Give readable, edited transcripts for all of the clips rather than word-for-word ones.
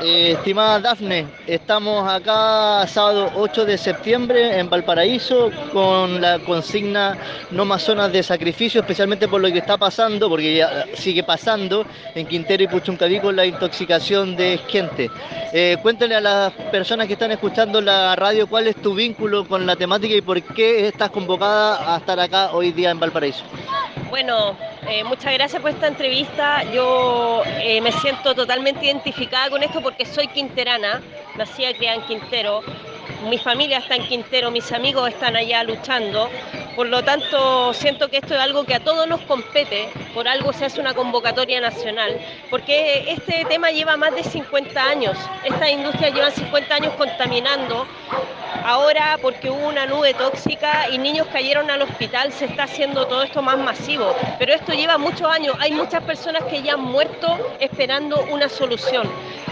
Estimada Dafne, estamos acá sábado 8 de septiembre en Valparaíso con la consigna No más zonas de sacrificio, especialmente por lo que está pasando, porque ya sigue pasando en Quintero y Puchuncaví con la intoxicación de gente. Cuéntale a las personas que están escuchando la radio cuál es tu vínculo con la temática y por qué estás convocada a estar acá hoy día en Valparaíso. Bueno, muchas gracias por esta entrevista. Yo me siento totalmente identificada con esto porque soy quinterana, nací y criada en Quintero, mi familia está en Quintero, mis amigos están allá luchando. Por lo tanto, siento que esto es algo que a todos nos compete, por algo se hace una convocatoria nacional, porque este tema lleva más de 50 años, estas industrias llevan 50 años contaminando. Ahora, porque hubo una nube tóxica y niños cayeron al hospital, se está haciendo todo esto más masivo. Pero esto lleva muchos años. Hay muchas personas que ya han muerto esperando una solución.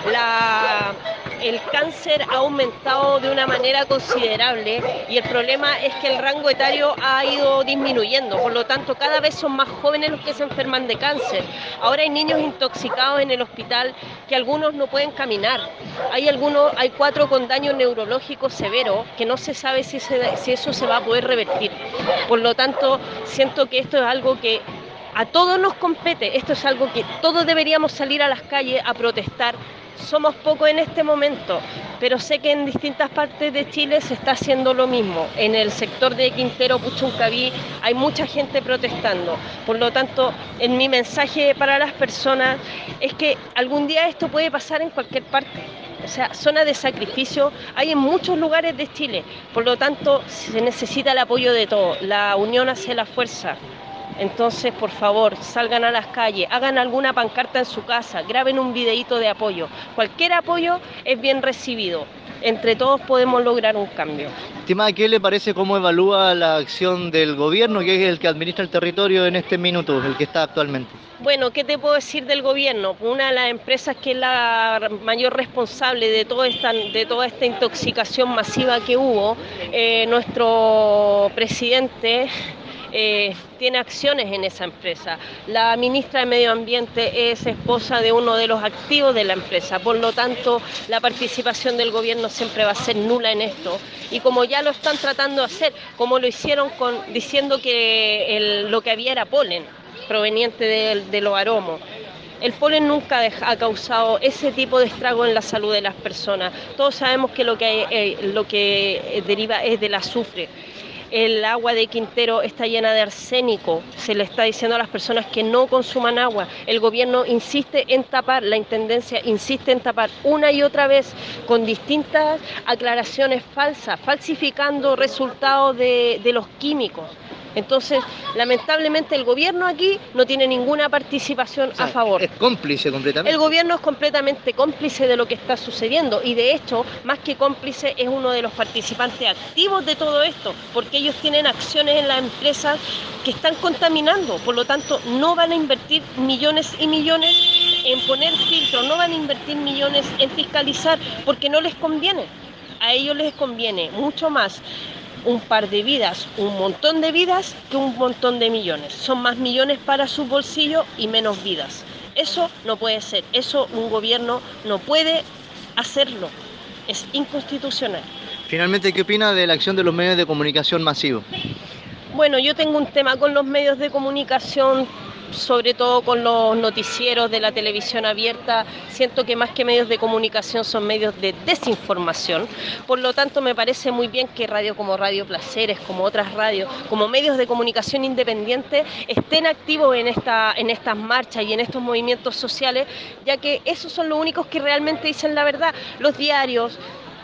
El cáncer ha aumentado de una manera considerable y el problema es que el rango etario ha ido disminuyendo. Por lo tanto, cada vez son más jóvenes los que se enferman de cáncer. Ahora hay niños intoxicados en el hospital que algunos no pueden caminar. Hay 4 con daño neurológico severo que no se sabe si eso se va a poder revertir. Por lo tanto, siento que esto es algo que a todos nos compete, esto es algo que todos deberíamos salir a las calles a protestar. Somos pocos en este momento, pero sé que en distintas partes de Chile se está haciendo lo mismo. En el sector de Quintero, Puchuncaví, hay mucha gente protestando. Por lo tanto, en mi mensaje para las personas es que algún día esto puede pasar en cualquier parte. O sea, zona de sacrificio hay en muchos lugares de Chile. Por lo tanto, se necesita el apoyo de todos. La unión hace la fuerza. Entonces, por favor, salgan a las calles, hagan alguna pancarta en su casa, graben un videíto de apoyo. Cualquier apoyo es bien recibido. Entre todos podemos lograr un cambio. Estimada, ¿qué le parece cómo evalúa la acción del gobierno, que es el que administra el territorio en este minuto, el que está actualmente? Bueno, ¿qué te puedo decir del gobierno? Una de las empresas que es la mayor responsable de toda esta intoxicación masiva que hubo, nuestro presidente tiene acciones en esa empresa. La ministra de Medio Ambiente es esposa de uno de los activos de la empresa, por lo tanto la participación del gobierno siempre va a ser nula en esto. Y como ya lo están tratando de hacer, como lo hicieron diciendo que lo que había era polen proveniente de los aromos. El polen nunca ha causado ese tipo de estrago en la salud de las personas. Todos sabemos que lo que deriva es del azufre. El agua de Quintero está llena de arsénico. Se le está diciendo a las personas que no consuman agua. El gobierno insiste en tapar, la intendencia insiste en tapar una y otra vez con distintas aclaraciones falsas, falsificando resultados de los químicos. Entonces, lamentablemente el gobierno aquí no tiene ninguna participación O a sea, favor. es cómplice El completamente. gobierno es completamente cómplice de lo que está sucediendo y de hecho, más que cómplice, es uno de los participantes activos de todo esto, porque ellos tienen acciones en las empresas que están contaminando, por lo tanto no van a invertir millones y millones en poner filtros, no van a invertir millones en fiscalizar, porque no les conviene. A ellos les conviene mucho más un par de vidas, un montón de vidas, que un montón de millones. Son más millones para su bolsillo y menos vidas. Eso no puede ser, eso un gobierno no puede hacerlo, es inconstitucional. Finalmente, ¿qué opina de la acción de los medios de comunicación masivos? Bueno, yo tengo un tema con los medios de comunicación, sobre todo con los noticieros de la televisión abierta. Siento que más que medios de comunicación son medios de desinformación. Por lo tanto, me parece muy bien que radio como Radio Placeres, como otras radios, como medios de comunicación independientes, estén activos en estas marchas y en estos movimientos sociales, ya que esos son los únicos que realmente dicen la verdad. Los diarios,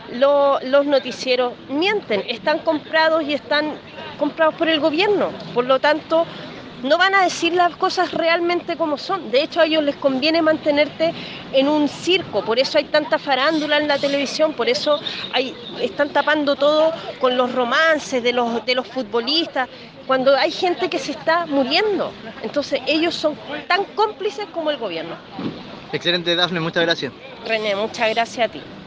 los noticieros mienten, están comprados y están comprados por el gobierno. Por lo tanto, no van a decir las cosas realmente como son. De hecho, a ellos les conviene mantenerte en un circo. Por eso hay tanta farándula en la televisión, por eso están tapando todo con los romances de los futbolistas, cuando hay gente que se está muriendo. Entonces, ellos son tan cómplices como el gobierno. Excelente, Dafne, muchas gracias. René, muchas gracias a ti.